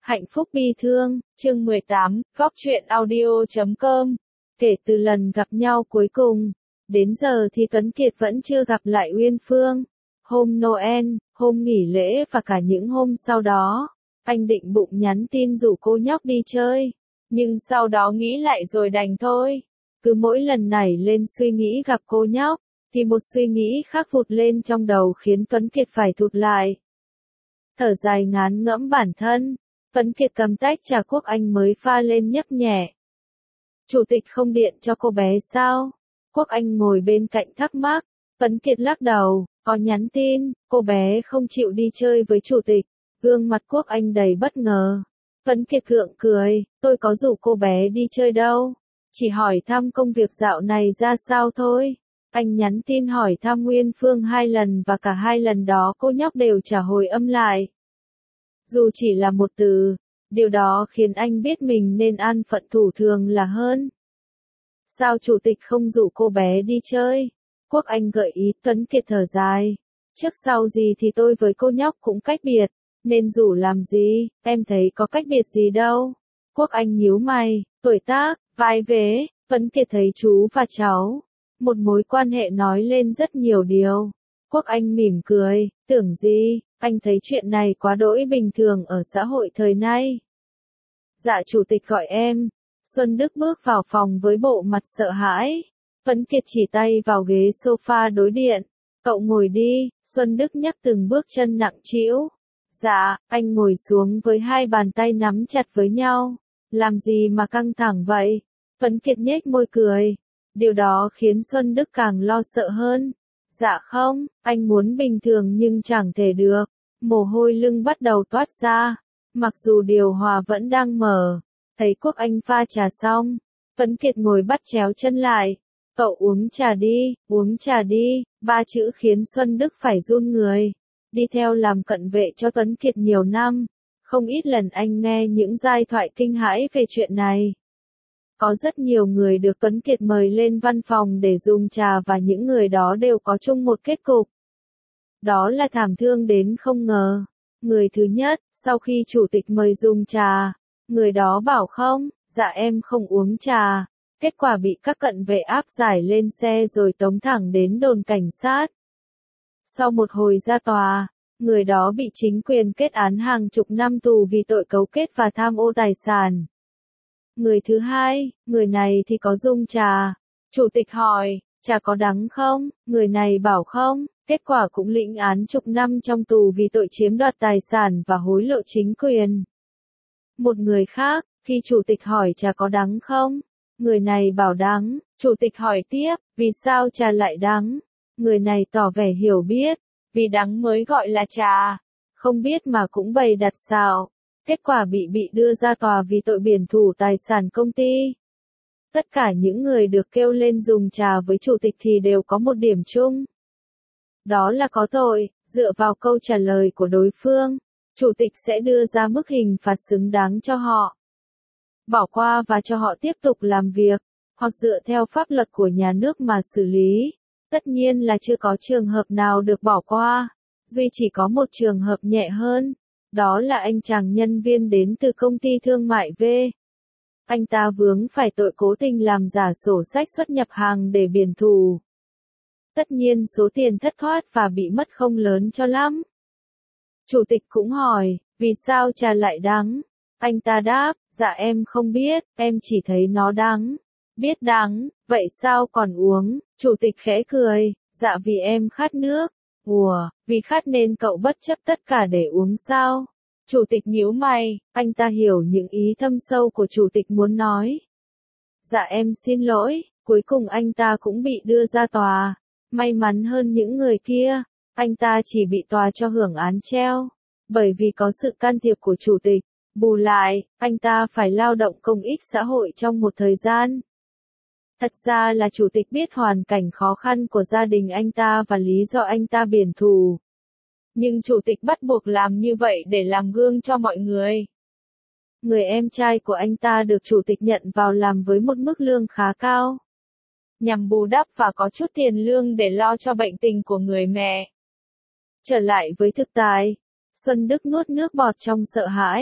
Hạnh phúc bi thương, chương 18, góc truyện audio.com. Kể từ lần gặp nhau cuối cùng, đến giờ thì Tuấn Kiệt vẫn chưa gặp lại Uyên Phương. Hôm Noel, hôm nghỉ lễ và cả những hôm sau đó, anh định bụng nhắn tin rủ cô nhóc đi chơi. Nhưng sau đó nghĩ lại rồi đành thôi. Cứ mỗi lần nảy lên suy nghĩ gặp cô nhóc, thì một suy nghĩ khác vụt lên trong đầu khiến Tuấn Kiệt phải thụt lại. Thở dài ngán ngẫm bản thân, Tuấn Kiệt cầm tách trà Quốc Anh mới pha lên nhấp nhẹ. Chủ tịch không điện cho cô bé sao? Quốc Anh ngồi bên cạnh thắc mắc. Tuấn Kiệt lắc đầu, có nhắn tin, cô bé không chịu đi chơi với chủ tịch. Gương mặt Quốc Anh đầy bất ngờ. Tuấn Kiệt gượng cười, tôi có rủ cô bé đi chơi đâu. Chỉ hỏi thăm công việc dạo này ra sao thôi. Anh nhắn tin hỏi thăm Uyên Phương 2 lần và cả 2 lần đó cô nhóc đều trả hồi âm lại. Dù chỉ là một từ, điều đó khiến anh biết mình nên an phận thủ thường là hơn. Sao chủ tịch không rủ cô bé đi chơi? Quốc Anh gợi ý. Tuấn Kiệt thở dài. Trước sau gì thì tôi với cô nhóc cũng cách biệt, nên rủ làm gì, em thấy có cách biệt gì đâu. Quốc Anh nhíu mày, tuổi tác, vai vế, Tuấn Kiệt thấy chú và cháu. Một mối quan hệ nói lên rất nhiều điều. Quốc Anh mỉm cười, tưởng gì, anh thấy chuyện này quá đỗi bình thường ở xã hội thời nay. Dạ chủ tịch gọi em. Xuân Đức bước vào phòng với bộ mặt sợ hãi. Tuấn Kiệt chỉ tay vào ghế sofa đối diện. Cậu ngồi đi, Xuân Đức nhấc từng bước chân nặng trĩu. Dạ, anh ngồi xuống với 2 bàn tay nắm chặt với nhau. Làm gì mà căng thẳng vậy? Tuấn Kiệt nhếch môi cười. Điều đó khiến Xuân Đức càng lo sợ hơn. Dạ không, anh muốn bình thường nhưng chẳng thể được. Mồ hôi lưng bắt đầu toát ra. Mặc dù điều hòa vẫn đang mở. Thấy Quốc Anh pha trà xong, Tuấn Kiệt ngồi bắt chéo chân lại. Cậu uống trà đi, 3 chữ khiến Xuân Đức phải run người. Đi theo làm cận vệ cho Tuấn Kiệt nhiều năm. Không ít lần anh nghe những giai thoại kinh hãi về chuyện này. Có rất nhiều người được Tuấn Kiệt mời lên văn phòng để dùng trà và những người đó đều có chung một kết cục. Đó là thảm thương đến không ngờ. Người thứ nhất, sau khi chủ tịch mời dùng trà, người đó bảo không, dạ em không uống trà. Kết quả bị các cận vệ áp giải lên xe rồi tống thẳng đến đồn cảnh sát. Sau một hồi ra tòa, người đó bị chính quyền kết án hàng chục năm tù vì tội cấu kết và tham ô tài sản. Người thứ hai, người này thì có dung trà. Chủ tịch hỏi, trà có đắng không? Người này bảo không, kết quả cũng lĩnh án chục năm trong tù vì tội chiếm đoạt tài sản và hối lộ chính quyền. Một người khác, khi chủ tịch hỏi trà có đắng không? Người này bảo đắng. Chủ tịch hỏi tiếp, vì sao trà lại đắng? Người này tỏ vẻ hiểu biết, vì đắng mới gọi là trà. Không biết mà cũng bày đặt xạo. Kết quả bị đưa ra tòa vì tội biển thủ tài sản công ty. Tất cả những người được kêu lên dùng trà với chủ tịch thì đều có một điểm chung. Đó là có tội. Dựa vào câu trả lời của đối phương, chủ tịch sẽ đưa ra mức hình phạt xứng đáng cho họ. Bỏ qua và cho họ tiếp tục làm việc, hoặc dựa theo pháp luật của nhà nước mà xử lý. Tất nhiên là chưa có trường hợp nào được bỏ qua. Duy chỉ có một trường hợp nhẹ hơn. Đó là anh chàng nhân viên đến từ công ty thương mại V. Anh ta vướng phải tội cố tình làm giả sổ sách xuất nhập hàng để biển thủ. Tất nhiên số tiền thất thoát và bị mất không lớn cho lắm. Chủ tịch cũng hỏi, vì sao trà lại đắng? Anh ta đáp, dạ em không biết, em chỉ thấy nó đắng. Biết đắng, vậy sao còn uống? Chủ tịch khẽ cười, dạ vì em khát nước. Ủa, vì khát nên cậu bất chấp tất cả để uống sao? Chủ tịch nhíu mày, anh ta hiểu những ý thâm sâu của chủ tịch muốn nói. Dạ em xin lỗi, cuối cùng anh ta cũng bị đưa ra tòa. May mắn hơn những người kia, anh ta chỉ bị tòa cho hưởng án treo. Bởi vì có sự can thiệp của chủ tịch, bù lại, anh ta phải lao động công ích xã hội trong một thời gian. Thật ra là chủ tịch biết hoàn cảnh khó khăn của gia đình anh ta và lý do anh ta biển thủ. Nhưng chủ tịch bắt buộc làm như vậy để làm gương cho mọi người. Người em trai của anh ta được chủ tịch nhận vào làm với một mức lương khá cao. Nhằm bù đắp và có chút tiền lương để lo cho bệnh tình của người mẹ. Trở lại với thực tại, Xuân Đức nuốt nước bọt trong sợ hãi.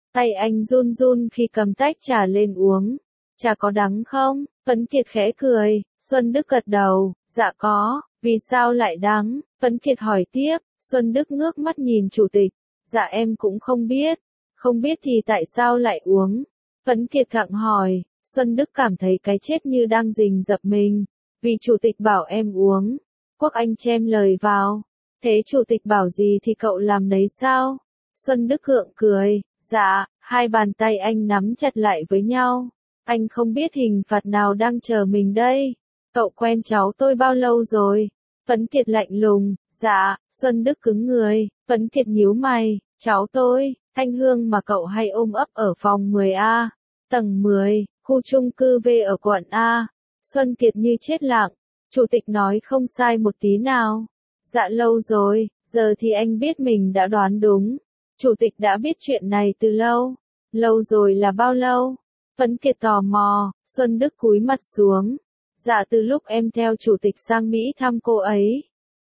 Tay anh run run khi cầm tách trà lên uống. Trà có đắng không? Tuấn Kiệt khẽ cười. Xuân Đức gật đầu. Dạ có. Vì sao lại đắng? Tuấn Kiệt hỏi tiếp. Xuân Đức ngước mắt nhìn chủ tịch. Dạ em cũng không biết. Không biết thì tại sao lại uống? Tuấn Kiệt gặng hỏi. Xuân Đức cảm thấy cái chết như đang rình rập mình. Vì chủ tịch bảo em uống. Quốc Anh chen lời vào. Thế chủ tịch bảo gì thì cậu làm đấy sao? Xuân Đức gượng cười. Dạ, hai bàn tay anh nắm chặt lại với nhau. Anh không biết hình phạt nào đang chờ mình đây. Cậu quen cháu tôi bao lâu rồi? Tuấn Kiệt lạnh lùng. Dạ, Xuân Đức cứng người. Tuấn Kiệt nhíu mày. Cháu tôi, Thanh Hương mà cậu hay ôm ấp ở phòng 10A. Tầng 10, khu chung cư V ở quận A. Xuân Kiệt như chết lặng. Chủ tịch nói không sai một tí nào. Dạ lâu rồi, giờ thì anh biết mình đã đoán đúng. Chủ tịch đã biết chuyện này từ lâu. Lâu rồi là bao lâu? Tuấn Kiệt tò mò. Xuân Đức cúi mặt xuống. Dạ từ lúc em theo chủ tịch sang Mỹ thăm cô ấy.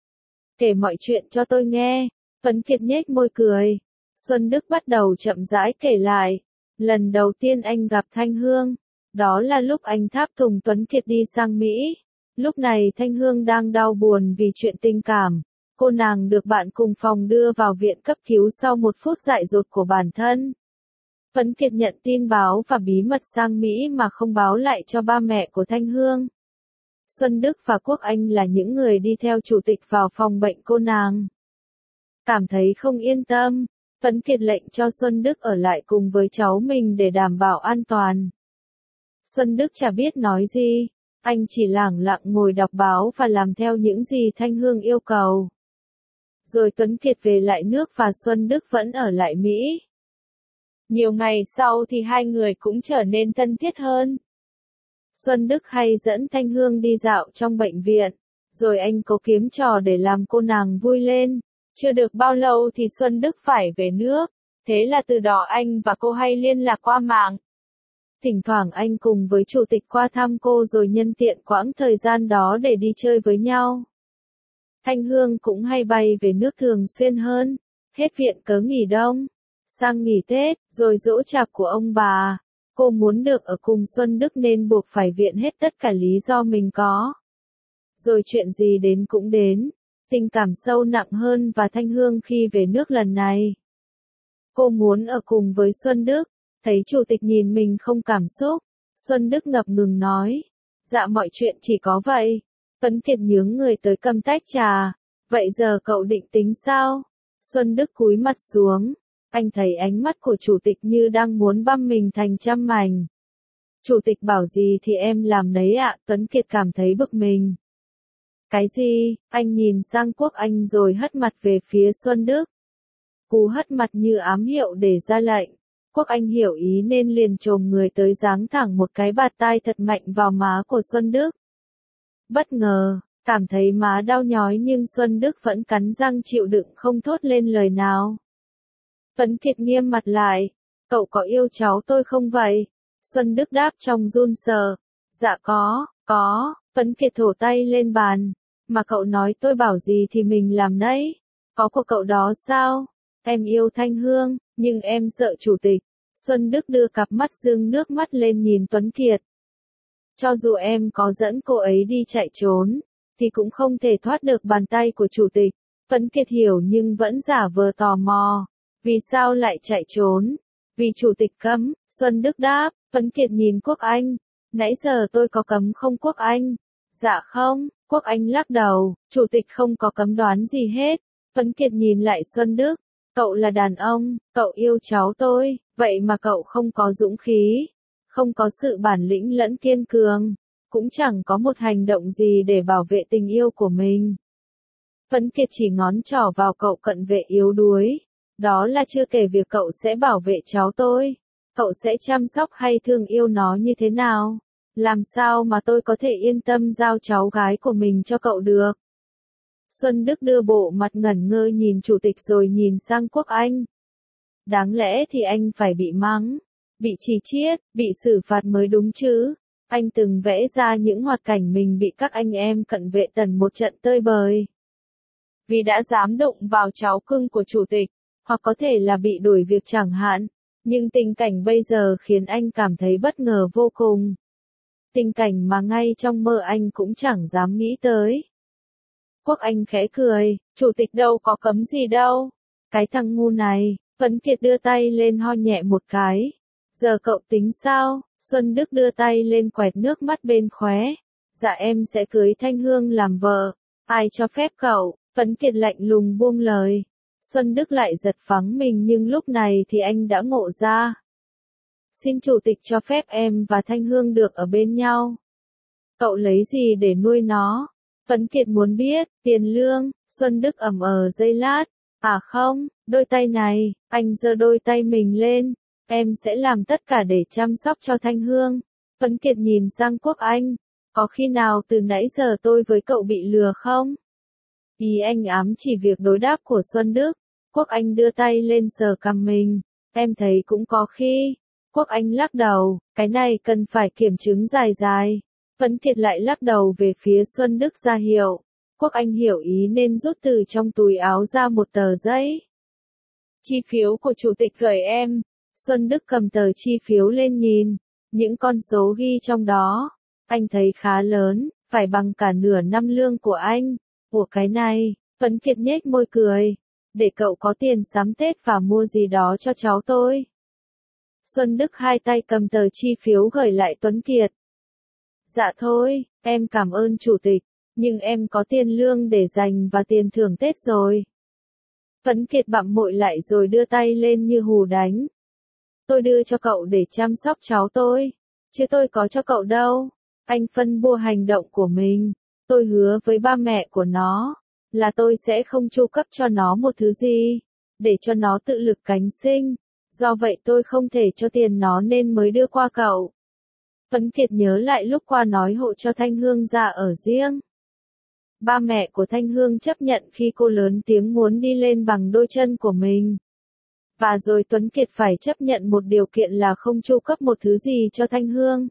Kể mọi chuyện cho tôi nghe. Tuấn Kiệt nhếch môi cười. Xuân Đức bắt đầu chậm rãi kể lại. Lần đầu tiên anh gặp Thanh Hương. Đó là lúc anh tháp tùng Tuấn Kiệt đi sang Mỹ. Lúc này Thanh Hương đang đau buồn vì chuyện tình cảm. Cô nàng được bạn cùng phòng đưa vào viện cấp cứu sau một phút dại dột của bản thân. Tuấn Kiệt nhận tin báo và bí mật sang Mỹ mà không báo lại cho ba mẹ của Thanh Hương. Xuân Đức và Quốc Anh là những người đi theo chủ tịch vào phòng bệnh cô nàng. Cảm thấy không yên tâm, Tuấn Kiệt lệnh cho Xuân Đức ở lại cùng với cháu mình để đảm bảo an toàn. Xuân Đức chả biết nói gì, anh chỉ lẳng lặng ngồi đọc báo và làm theo những gì Thanh Hương yêu cầu. Rồi Tuấn Kiệt về lại nước và Xuân Đức vẫn ở lại Mỹ. Nhiều ngày sau thì hai người cũng trở nên thân thiết hơn. Xuân Đức hay dẫn Thanh Hương đi dạo trong bệnh viện, rồi anh cố kiếm trò để làm cô nàng vui lên. Chưa được bao lâu thì Xuân Đức phải về nước, thế là từ đó anh và cô hay liên lạc qua mạng. Thỉnh thoảng anh cùng với chủ tịch qua thăm cô rồi nhân tiện quãng thời gian đó để đi chơi với nhau. Thanh Hương cũng hay bay về nước thường xuyên hơn, hết viện cớ nghỉ đông, sang nghỉ Tết, rồi giỗ chạp của ông bà. Cô muốn được ở cùng Xuân Đức nên buộc phải viện hết tất cả lý do mình có. Rồi chuyện gì đến cũng đến, tình cảm sâu nặng hơn và Thanh Hương khi về nước lần này. Cô muốn ở cùng với Xuân Đức, thấy chủ tịch nhìn mình không cảm xúc. Xuân Đức ngập ngừng nói, dạ mọi chuyện chỉ có vậy. Tuấn Kiệt nhướng người tới cầm tách trà, vậy giờ cậu định tính sao? Xuân Đức cúi mặt xuống. Anh thấy ánh mắt của chủ tịch như đang muốn băm mình thành trăm mảnh. Chủ tịch bảo gì thì em làm nấy ạ, Tuấn Kiệt cảm thấy bực mình. Cái gì? Anh nhìn sang Quốc Anh rồi hất mặt về phía Xuân Đức. Cú hất mặt như ám hiệu để ra lệnh. Quốc Anh hiểu ý nên liền chồm người tới giáng thẳng một cái bạt tai thật mạnh vào má của Xuân Đức. Bất ngờ, cảm thấy má đau nhói nhưng Xuân Đức vẫn cắn răng chịu đựng không thốt lên lời nào. Tuấn Kiệt nghiêm mặt lại, cậu có yêu cháu tôi không vậy? Xuân Đức đáp trong run rờ, dạ có, Tuấn Kiệt thổ tay lên bàn, mà cậu nói tôi bảo gì thì mình làm nấy, có của cậu đó sao? Em yêu Thanh Hương, nhưng em sợ chủ tịch. Xuân Đức đưa cặp mắt dương nước mắt lên nhìn Tuấn Kiệt. Cho dù em có dẫn cô ấy đi chạy trốn, thì cũng không thể thoát được bàn tay của chủ tịch. Tuấn Kiệt hiểu nhưng vẫn giả vờ tò mò. Vì sao lại chạy trốn? Vì chủ tịch cấm, Xuân Đức đáp. Tuấn Kiệt nhìn Quốc Anh. Nãy giờ tôi có cấm không Quốc Anh? Dạ không, Quốc Anh lắc đầu, chủ tịch không có cấm đoán gì hết. Tuấn Kiệt nhìn lại Xuân Đức. Cậu là đàn ông, cậu yêu cháu tôi, vậy mà cậu không có dũng khí, không có sự bản lĩnh lẫn kiên cường, cũng chẳng có một hành động gì để bảo vệ tình yêu của mình. Tuấn Kiệt chỉ ngón trỏ vào cậu cận vệ yếu đuối. Đó là chưa kể việc cậu sẽ bảo vệ cháu tôi. Cậu sẽ chăm sóc hay thương yêu nó như thế nào? Làm sao mà tôi có thể yên tâm giao cháu gái của mình cho cậu được? Xuân Đức đưa bộ mặt ngẩn ngơ nhìn chủ tịch rồi nhìn sang Quốc Anh. Đáng lẽ thì anh phải bị mắng, bị chỉ chiết, bị xử phạt mới đúng chứ. Anh từng vẽ ra những hoạt cảnh mình bị các anh em cận vệ tần một trận tơi bời. Vì đã dám đụng vào cháu cưng của chủ tịch, hoặc có thể là bị đuổi việc chẳng hạn. Nhưng tình cảnh bây giờ khiến anh cảm thấy bất ngờ vô cùng. Tình cảnh mà ngay trong mơ anh cũng chẳng dám nghĩ tới. Quốc Anh khẽ cười, chủ tịch đâu có cấm gì đâu. Cái thằng ngu này, Tuấn Kiệt đưa tay lên ho nhẹ một cái. Giờ cậu tính sao? Xuân Đức đưa tay lên quẹt nước mắt bên khóe. Dạ em sẽ cưới Thanh Hương làm vợ. Ai cho phép cậu? Tuấn Kiệt lạnh lùng buông lời. Xuân Đức lại giật phắng mình nhưng lúc này thì anh đã ngộ ra. Xin chủ tịch cho phép em và Thanh Hương được ở bên nhau. Cậu lấy gì để nuôi nó? Tuấn Kiệt muốn biết, tiền lương, Xuân Đức ẩm giây lát. À không, đôi tay này, anh giơ đôi tay mình lên. Em sẽ làm tất cả để chăm sóc cho Thanh Hương. Tuấn Kiệt nhìn sang Quốc Anh. Có khi nào từ nãy giờ tôi với cậu bị lừa không? Ý anh ám chỉ việc đối đáp của Xuân Đức. Quốc Anh đưa tay lên sờ cằm mình. Em thấy cũng có khi. Quốc Anh lắc đầu, cái này cần phải kiểm chứng dài dài. Tuấn Kiệt lại lắc đầu về phía Xuân Đức ra hiệu. Quốc Anh hiểu ý nên rút từ trong túi áo ra một tờ giấy. Chi phiếu của chủ tịch gửi em. Xuân Đức cầm tờ chi phiếu lên nhìn. Những con số ghi trong đó. Anh thấy khá lớn, phải bằng cả nửa năm lương của anh. Của cái này, Tuấn Kiệt nhếch môi cười. Để cậu có tiền sắm Tết và mua gì đó cho cháu tôi. Xuân Đức hai tay cầm tờ chi phiếu gửi lại Tuấn Kiệt. Dạ thôi, em cảm ơn chủ tịch, nhưng em có tiền lương để dành và tiền thưởng Tết rồi. Tuấn Kiệt bặm môi lại rồi đưa tay lên như hù đánh. Tôi đưa cho cậu để chăm sóc cháu tôi, chứ tôi có cho cậu đâu. Anh phân bua hành động của mình. Tôi hứa với ba mẹ của nó là tôi sẽ không chu cấp cho nó một thứ gì, để cho nó tự lực cánh sinh. Do vậy tôi không thể cho tiền nó nên mới đưa qua cậu. Tuấn Kiệt nhớ lại lúc qua nói hộ cho Thanh Hương ra ở riêng. Ba mẹ của Thanh Hương chấp nhận khi cô lớn tiếng muốn đi lên bằng đôi chân của mình. Và rồi Tuấn Kiệt phải chấp nhận một điều kiện là không chu cấp một thứ gì cho Thanh Hương.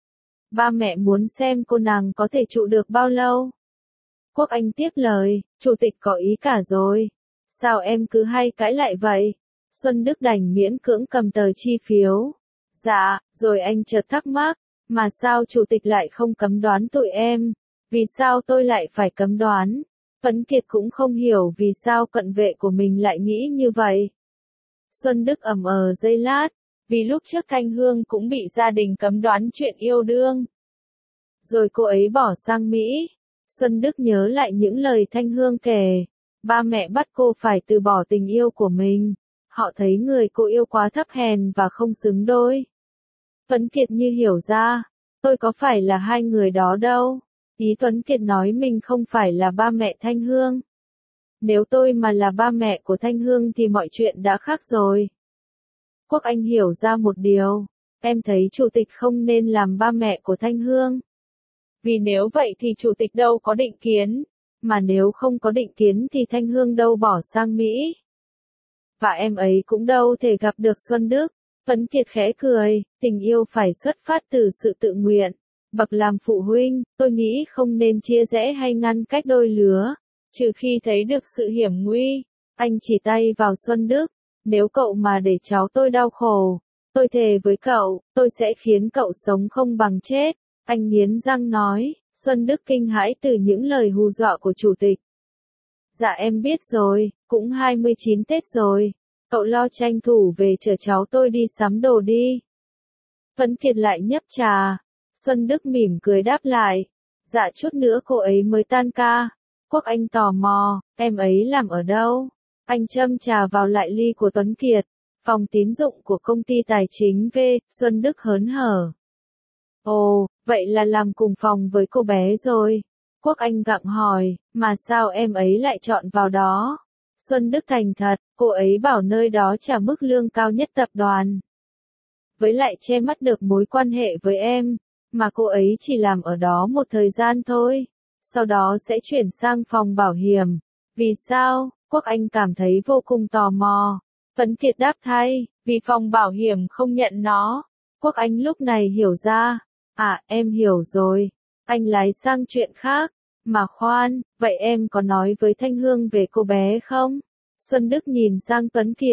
Ba mẹ muốn xem cô nàng có thể trụ được bao lâu. Quốc Anh tiếp lời, chủ tịch có ý cả rồi. Sao em cứ hay cãi lại vậy? Xuân Đức đành miễn cưỡng cầm tờ chi phiếu. Dạ, rồi anh chợt thắc mắc, mà sao chủ tịch lại không cấm đoán tụi em? Vì sao tôi lại phải cấm đoán? Tuấn Kiệt cũng không hiểu vì sao cận vệ của mình lại nghĩ như vậy. Xuân Đức giây lát, vì lúc trước Thanh Hương cũng bị gia đình cấm đoán chuyện yêu đương. Rồi cô ấy bỏ sang Mỹ. Xuân Đức nhớ lại những lời Thanh Hương kể. Ba mẹ bắt cô phải từ bỏ tình yêu của mình. Họ thấy người cô yêu quá thấp hèn và không xứng đôi. Tuấn Kiệt như hiểu ra, tôi có phải là hai người đó đâu. Ý Tuấn Kiệt nói mình không phải là ba mẹ Thanh Hương. Nếu tôi mà là ba mẹ của Thanh Hương thì mọi chuyện đã khác rồi. Quốc Anh hiểu ra một điều, em thấy chủ tịch không nên làm ba mẹ của Thanh Hương. Vì nếu vậy thì chủ tịch đâu có định kiến, mà nếu không có định kiến thì Thanh Hương đâu bỏ sang Mỹ. Và em ấy cũng đâu thể gặp được Xuân Đức. Tuấn Kiệt khẽ cười, tình yêu phải xuất phát từ sự tự nguyện. Bậc làm phụ huynh, tôi nghĩ không nên chia rẽ hay ngăn cách đôi lứa, trừ khi thấy được sự hiểm nguy. Anh chỉ tay vào Xuân Đức, nếu cậu mà để cháu tôi đau khổ, tôi thề với cậu, tôi sẽ khiến cậu sống không bằng chết. Anh nghiến răng nói. Xuân Đức kinh hãi từ những lời hù dọa của chủ tịch. Dạ em biết rồi, cũng 29 Tết rồi. Cậu lo tranh thủ về chở cháu tôi đi sắm đồ đi. Tuấn Kiệt lại nhấp trà. Xuân Đức mỉm cười đáp lại. Dạ chút nữa cô ấy mới tan ca. Quốc Anh tò mò, em ấy làm ở đâu? Anh châm trà vào lại ly của Tuấn Kiệt. Phòng tín dụng của công ty tài chính V. Xuân Đức hớn hở. Ồ, vậy là làm cùng phòng với cô bé rồi. Quốc Anh gặng hỏi, mà sao em ấy lại chọn vào đó? Xuân Đức thành thật, cô ấy bảo nơi đó trả mức lương cao nhất tập đoàn. Với lại che mắt được mối quan hệ với em, mà cô ấy chỉ làm ở đó một thời gian thôi. Sau đó sẽ chuyển sang phòng bảo hiểm. Vì sao? Quốc Anh cảm thấy vô cùng tò mò. Tuấn Kiệt đáp thay, vì phòng bảo hiểm không nhận nó. Quốc Anh lúc này hiểu ra. À, em hiểu rồi. Anh lái sang chuyện khác. Mà khoan, vậy em có nói với Thanh Hương về cô bé không? Xuân Đức nhìn sang Tuấn Kiệt.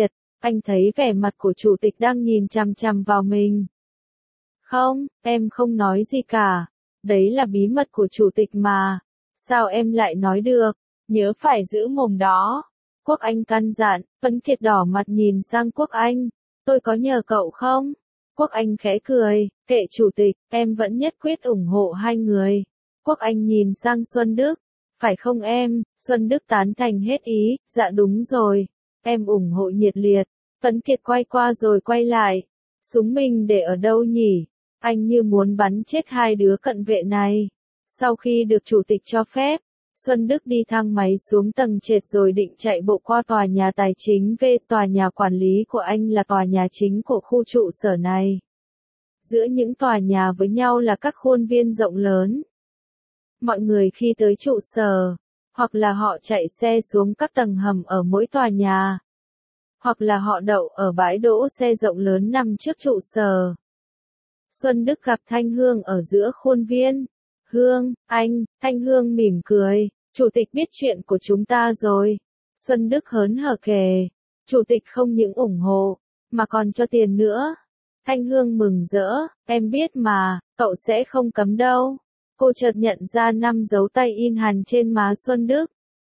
Anh thấy vẻ mặt của chủ tịch đang nhìn chằm chằm vào mình. Không, em không nói gì cả. Đấy là bí mật của chủ tịch mà. Sao em lại nói được? Nhớ phải giữ mồm đó. Quốc Anh căn dặn, Tuấn Kiệt đỏ mặt nhìn sang Quốc Anh. Tôi có nhờ cậu không? Quốc Anh khẽ cười, kệ chủ tịch, em vẫn nhất quyết ủng hộ hai người. Quốc Anh nhìn sang Xuân Đức. Phải không em? Xuân Đức tán thành hết ý, dạ đúng rồi. Em ủng hộ nhiệt liệt. Tuấn Kiệt quay qua rồi quay lại. Súng mình để ở đâu nhỉ? Anh như muốn bắn chết hai đứa cận vệ này. Sau khi được chủ tịch cho phép, Xuân Đức đi thang máy xuống tầng trệt rồi định chạy bộ qua tòa nhà tài chính về. Tòa nhà quản lý của anh là tòa nhà chính của khu trụ sở này. Giữa những tòa nhà với nhau là các khuôn viên rộng lớn. Mọi người khi tới trụ sở, hoặc là họ chạy xe xuống các tầng hầm ở mỗi tòa nhà, hoặc là họ đậu ở bãi đỗ xe rộng lớn nằm trước trụ sở. Xuân Đức gặp Thanh Hương ở giữa khuôn viên. Hương, anh, Thanh Hương mỉm cười, chủ tịch biết chuyện của chúng ta rồi. Xuân Đức hớn hở kể, chủ tịch không những ủng hộ, mà còn cho tiền nữa. Thanh Hương mừng rỡ, em biết mà, cậu sẽ không cấm đâu. Cô chợt nhận ra 5 dấu tay in hằn trên má Xuân Đức.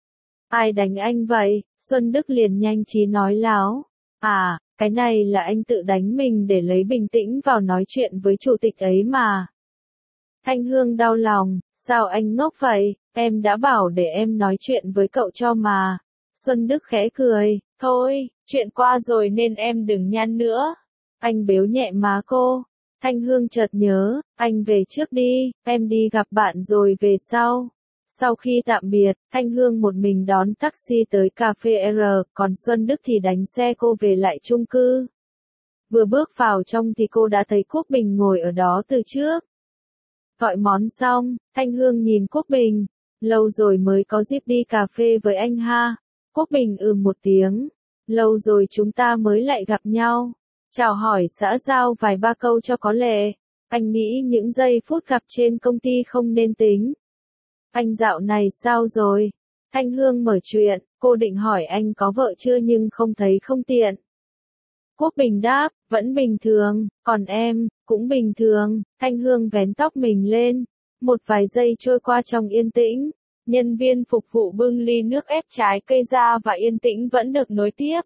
Ai đánh anh vậy? Xuân Đức liền nhanh trí nói láo. À, cái này là anh tự đánh mình để lấy bình tĩnh vào nói chuyện với chủ tịch ấy mà. Thanh Hương đau lòng, sao anh ngốc vậy, em đã bảo để em nói chuyện với cậu cho mà. Xuân Đức khẽ cười, thôi, chuyện qua rồi nên em đừng nhăn nữa. Anh bếu nhẹ má cô. Thanh Hương chợt nhớ, anh về trước đi, em đi gặp bạn rồi về sau. Sau khi tạm biệt, Thanh Hương một mình đón taxi tới cà phê R, còn Xuân Đức thì đánh xe cô về lại chung cư. Vừa bước vào trong thì cô đã thấy Quốc Bình ngồi ở đó từ trước. Gọi món xong, Thanh Hương nhìn Quốc Bình, lâu rồi mới có dịp đi cà phê với anh ha. Quốc Bình một tiếng, lâu rồi chúng ta mới lại gặp nhau. Chào hỏi xã giao vài ba câu cho có lệ. Anh nghĩ những giây phút gặp trên công ty không nên tính. Anh dạo này sao rồi? Thanh Hương mở chuyện, cô định hỏi anh có vợ chưa nhưng không thấy không tiện. Quốc Bình đáp, vẫn bình thường, còn em, cũng bình thường. Thanh Hương vén tóc mình lên. Một vài giây trôi qua trong yên tĩnh. Nhân viên phục vụ bưng ly nước ép trái cây ra và yên tĩnh vẫn được nối tiếp.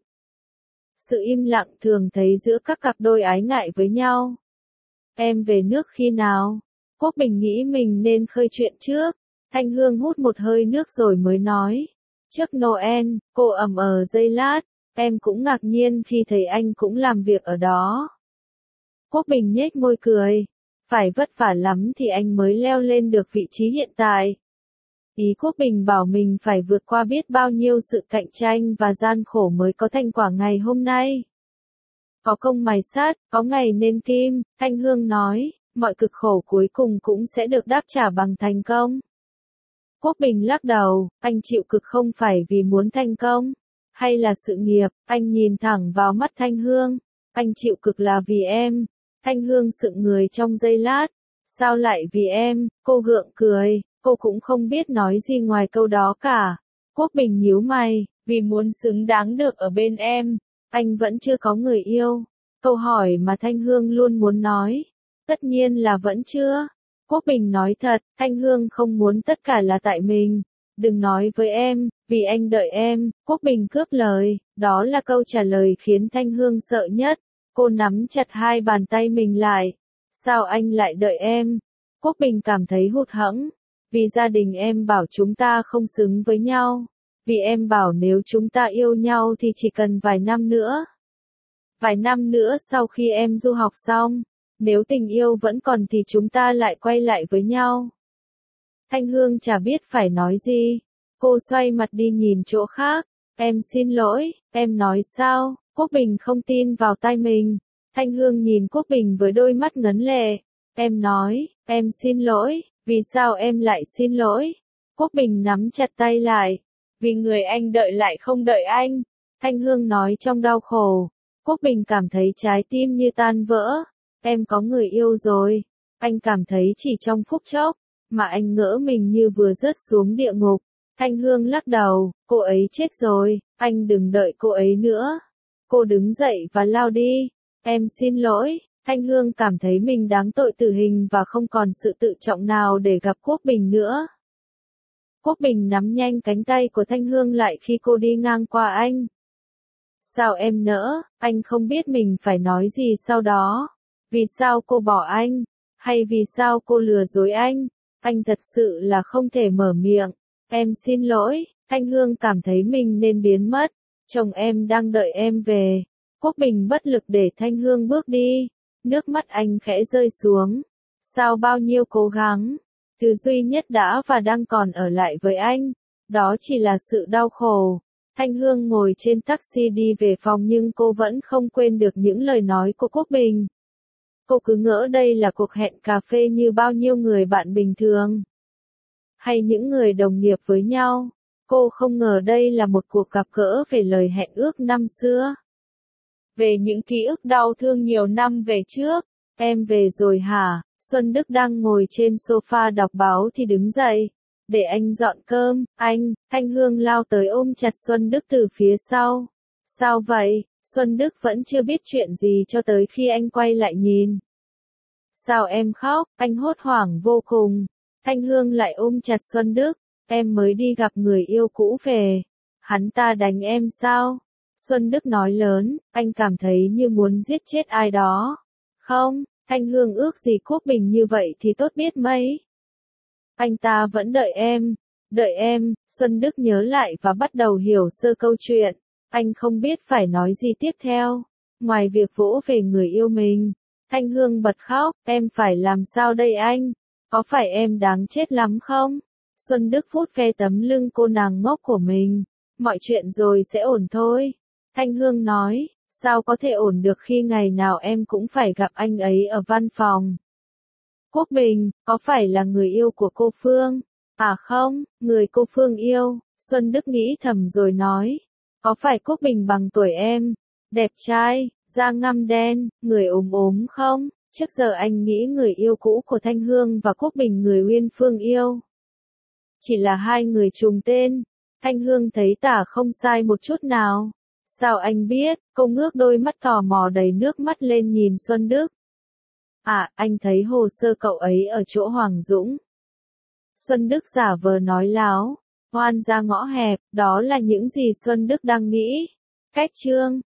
Sự im lặng thường thấy giữa các cặp đôi ái ngại với nhau. Em về nước khi nào? Quốc Bình nghĩ mình nên khơi chuyện trước. Thanh Hương hút một hơi nước rồi mới nói. Trước Noel, cô giây lát. Em cũng ngạc nhiên khi thấy anh cũng làm việc ở đó. Quốc Bình nhếch môi cười. Phải vất vả lắm thì anh mới leo lên được vị trí hiện tại. Ý Quốc Bình bảo mình phải vượt qua biết bao nhiêu sự cạnh tranh và gian khổ mới có thành quả ngày hôm nay. Có công mài sắt, có ngày nên kim, Thanh Hương nói, mọi cực khổ cuối cùng cũng sẽ được đáp trả bằng thành công. Quốc Bình lắc đầu, anh chịu cực không phải vì muốn thành công, hay là sự nghiệp, anh nhìn thẳng vào mắt Thanh Hương, anh chịu cực là vì em. Thanh Hương sững người trong giây lát, sao lại vì em, cô gượng cười, cô cũng không biết nói gì ngoài câu đó cả. Quốc Bình nhíu mày, vì muốn xứng đáng được ở bên em, anh vẫn chưa có người yêu. Câu hỏi mà Thanh Hương luôn muốn nói. Tất nhiên là vẫn chưa. Quốc Bình nói thật, Thanh Hương không muốn tất cả là tại mình. Đừng nói với em, vì anh đợi em. Quốc Bình cướp lời, đó là câu trả lời khiến Thanh Hương sợ nhất. Cô nắm chặt hai bàn tay mình lại. Sao anh lại đợi em? Quốc Bình cảm thấy hụt hẫng. Vì gia đình em bảo chúng ta không xứng với nhau. Vì em bảo nếu chúng ta yêu nhau thì chỉ cần vài năm nữa. Vài năm nữa sau khi em du học xong, nếu tình yêu vẫn còn thì chúng ta lại quay lại với nhau. Thanh Hương chả biết phải nói gì. Cô xoay mặt đi nhìn chỗ khác. Em xin lỗi, em nói sao? Quốc Bình không tin vào tai mình. Thanh Hương nhìn Quốc Bình với đôi mắt ngấn lệ. Em nói, em xin lỗi, vì sao em lại xin lỗi? Quốc Bình nắm chặt tay lại. Vì người anh đợi lại không đợi anh. Thanh Hương nói trong đau khổ. Quốc Bình cảm thấy trái tim như tan vỡ. Em có người yêu rồi. Anh cảm thấy chỉ trong phút chốc, mà anh ngỡ mình như vừa rớt xuống địa ngục. Thanh Hương lắc đầu, cô ấy chết rồi, anh đừng đợi cô ấy nữa. Cô đứng dậy và lao đi. Em xin lỗi. Thanh Hương cảm thấy mình đáng tội tử hình và không còn sự tự trọng nào để gặp Quốc Bình nữa. Quốc Bình nắm nhanh cánh tay của Thanh Hương lại khi cô đi ngang qua anh. Sao em nỡ, anh không biết mình phải nói gì sau đó. Vì sao cô bỏ anh? Hay vì sao cô lừa dối anh thật sự là không thể mở miệng. Em xin lỗi, Thanh Hương cảm thấy mình nên biến mất. Chồng em đang đợi em về. Quốc Bình bất lực để Thanh Hương bước đi. Nước mắt anh khẽ rơi xuống. Sau bao nhiêu cố gắng, thứ duy nhất đã và đang còn ở lại với anh, đó chỉ là sự đau khổ. Thanh Hương ngồi trên taxi đi về phòng nhưng cô vẫn không quên được những lời nói của Quốc Bình. Cô cứ ngỡ đây là cuộc hẹn cà phê như bao nhiêu người bạn bình thường. Hay những người đồng nghiệp với nhau. Cô không ngờ đây là một cuộc gặp gỡ về lời hẹn ước năm xưa. Về những ký ức đau thương nhiều năm về trước. Em về rồi hả? Xuân Đức đang ngồi trên sofa đọc báo thì đứng dậy. Để anh dọn cơm, anh. Thanh Hương lao tới ôm chặt Xuân Đức từ phía sau. Sao vậy? Xuân Đức vẫn chưa biết chuyện gì cho tới khi anh quay lại nhìn. Sao em khóc? Anh hốt hoảng vô cùng. Thanh Hương lại ôm chặt Xuân Đức. Em mới đi gặp người yêu cũ về. Hắn ta đánh em sao? Xuân Đức nói lớn, anh cảm thấy như muốn giết chết ai đó. Không, Thanh Hương ước gì Quốc Bình như vậy thì tốt biết mấy. Anh ta vẫn đợi em, Xuân Đức nhớ lại và bắt đầu hiểu sơ câu chuyện. Anh không biết phải nói gì tiếp theo. Ngoài việc vỗ về người yêu mình, Thanh Hương bật khóc, em phải làm sao đây anh? Có phải em đáng chết lắm không? Xuân Đức vuốt ve tấm lưng cô nàng ngốc của mình. Mọi chuyện rồi sẽ ổn thôi. Thanh Hương nói, sao có thể ổn được khi ngày nào em cũng phải gặp anh ấy ở văn phòng. Quốc Bình, có phải là người yêu của cô Phương? À không, người cô Phương yêu. Xuân Đức nghĩ thầm rồi nói. Có phải Quốc Bình bằng tuổi em? Đẹp trai, da ngăm đen, người ốm ốm không? Trước giờ anh nghĩ người yêu cũ của Thanh Hương và Quốc Bình người Uyên Phương yêu. Chỉ là hai người trùng tên. Thanh Hương thấy tả không sai một chút nào. Sao anh biết? Cô ngước đôi mắt tò mò đầy nước mắt lên nhìn Xuân Đức. À, anh thấy hồ sơ cậu ấy ở chỗ Hoàng Dũng. Xuân Đức giả vờ nói láo. Oan ra ngõ hẹp, đó là những gì Xuân Đức đang nghĩ. Cách chương